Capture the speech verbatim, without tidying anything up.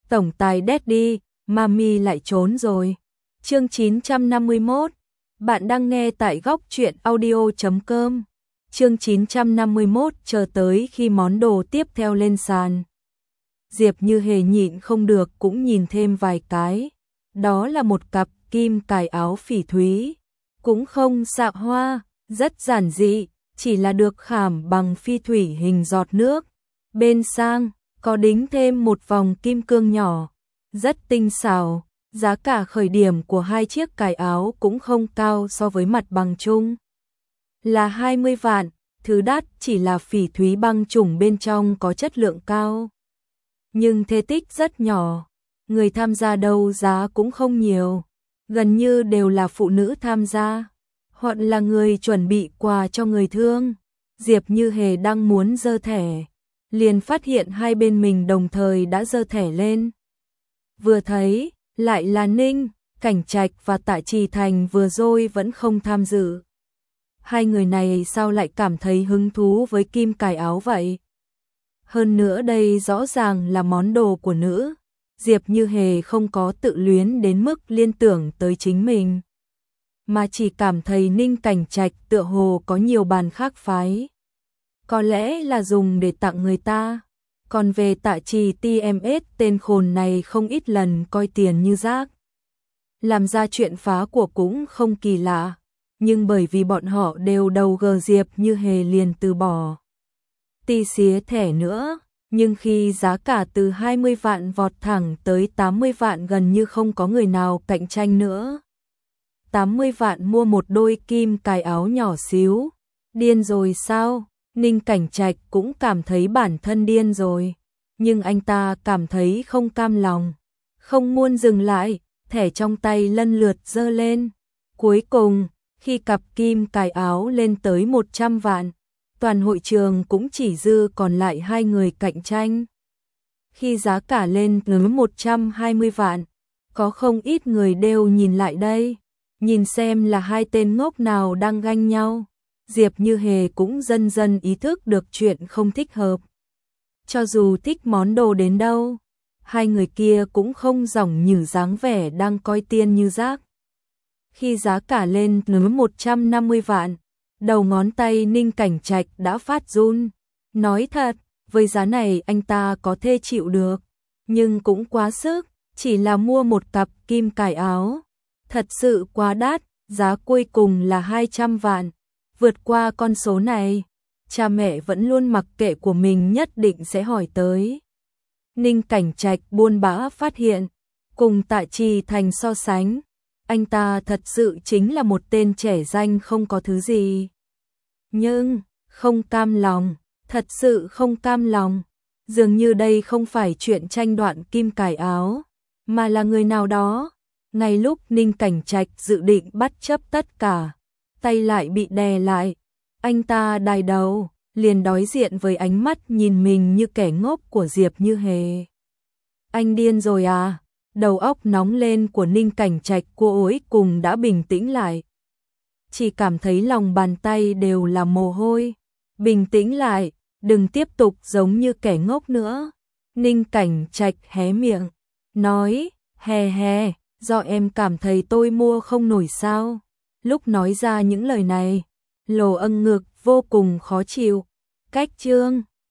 tổng tài Daddy, Mami lại trốn rồi. Chương chín trăm năm mươi mốt. Bạn đang nghe tại góc truyện audio chấm com. Chương chín trăm năm mươi mốt chờ tới khi món đồ tiếp theo lên sàn. Diệp Như Hề nhịn không được cũng nhìn thêm vài cái. Đó là một cặp kim cài áo phỉ thúy, cũng không xạ hoa, rất giản dị, chỉ là được khảm bằng phi thủy hình giọt nước. Bên sang có đính thêm một vòng kim cương nhỏ, rất tinh xảo. Giá cả khởi điểm của hai chiếc cài áo cũng không cao so với mặt bằng chung, là hai mươi vạn. Thứ đắt chỉ là phỉ thúy băng chủng bên trong có chất lượng cao, nhưng thể tích rất nhỏ. Người tham gia đấu giá cũng không nhiều, gần như đều là phụ nữ tham gia, hoặc là người chuẩn bị quà cho người thương. Diệp Như Hề đang muốn giơ thẻ, liền phát hiện hai bên mình đồng thời đã giơ thẻ lên. Vừa thấy, lại là Ninh Cảnh Trạch và Tạ Trì Thành vừa rồi vẫn không tham dự. Hai người này sao lại cảm thấy hứng thú với kim cài áo vậy? Hơn nữa đây rõ ràng là món đồ của nữ. Diệp Như Hề không có tự luyến đến mức liên tưởng tới chính mình, mà chỉ cảm thấy Ninh Cảnh Trạch tựa hồ có nhiều bàn khác phái, có lẽ là dùng để tặng người ta. Còn về Tạ Trì tê em ét, tên khồn này không ít lần coi tiền như rác, làm ra chuyện phá của cũng không kỳ lạ, nhưng bởi vì bọn họ đều đầu gờ Diệp Như Hề liền từ bỏ tì xía thẻ nữa. Nhưng khi giá cả từ hai mươi vạn vọt thẳng tới tám mươi vạn, gần như không có người nào cạnh tranh nữa. tám mươi vạn mua một đôi kim cài áo nhỏ xíu, điên rồi sao? Ninh Cảnh Trạch cũng cảm thấy bản thân điên rồi, nhưng anh ta cảm thấy không cam lòng, không muốn dừng lại, thẻ trong tay lần lượt giơ lên. Cuối cùng, khi cặp kim cài áo lên tới một trăm vạn, toàn hội trường cũng chỉ dư còn lại hai người cạnh tranh. Khi giá cả lên tới một trăm hai mươi vạn, có không ít người đều nhìn lại đây, nhìn xem là hai tên ngốc nào đang ganh nhau. Diệp Như Hề cũng dần dần ý thức được chuyện không thích hợp. Cho dù thích món đồ đến đâu, hai người kia cũng không dỏng nhử dáng vẻ đang coi tiền như rác. Khi giá cả lên tới một trăm năm mươi vạn, đầu ngón tay Ninh Cảnh Trạch đã phát run. Nói thật, với giá này anh ta có thể chịu được, nhưng cũng quá sức, chỉ là mua một cặp kim cài áo. Thật sự quá đắt, giá cuối cùng là hai trăm vạn. Vượt qua con số này, cha mẹ vẫn luôn mặc kệ của mình nhất định sẽ hỏi tới. Ninh Cảnh Trạch buồn bã phát hiện, cùng Tạ Trì Thành so sánh, anh ta thật sự chính là một tên trẻ danh không có thứ gì. Nhưng, không cam lòng, thật sự không cam lòng. Dường như đây không phải chuyện tranh đoạt kim cài áo, mà là người nào đó. Ngay lúc Ninh Cảnh Trạch dự định bắt chấp tất cả, tay lại bị đè lại. Anh ta đài đầu, liền đối diện với ánh mắt nhìn mình như kẻ ngốc của Diệp Như Hề. Anh điên rồi à? Đầu óc nóng lên của Ninh Cảnh Trạch cuối cùng đã bình tĩnh lại. Chỉ cảm thấy lòng bàn tay đều là mồ hôi. Bình tĩnh lại, đừng tiếp tục giống như kẻ ngốc nữa. Ninh Cảnh Trạch hé miệng, nói, hè hè, do em cảm thấy tôi mua không nổi sao? Lúc nói ra những lời này, Lô Ân ngực vô cùng khó chịu. Cách chương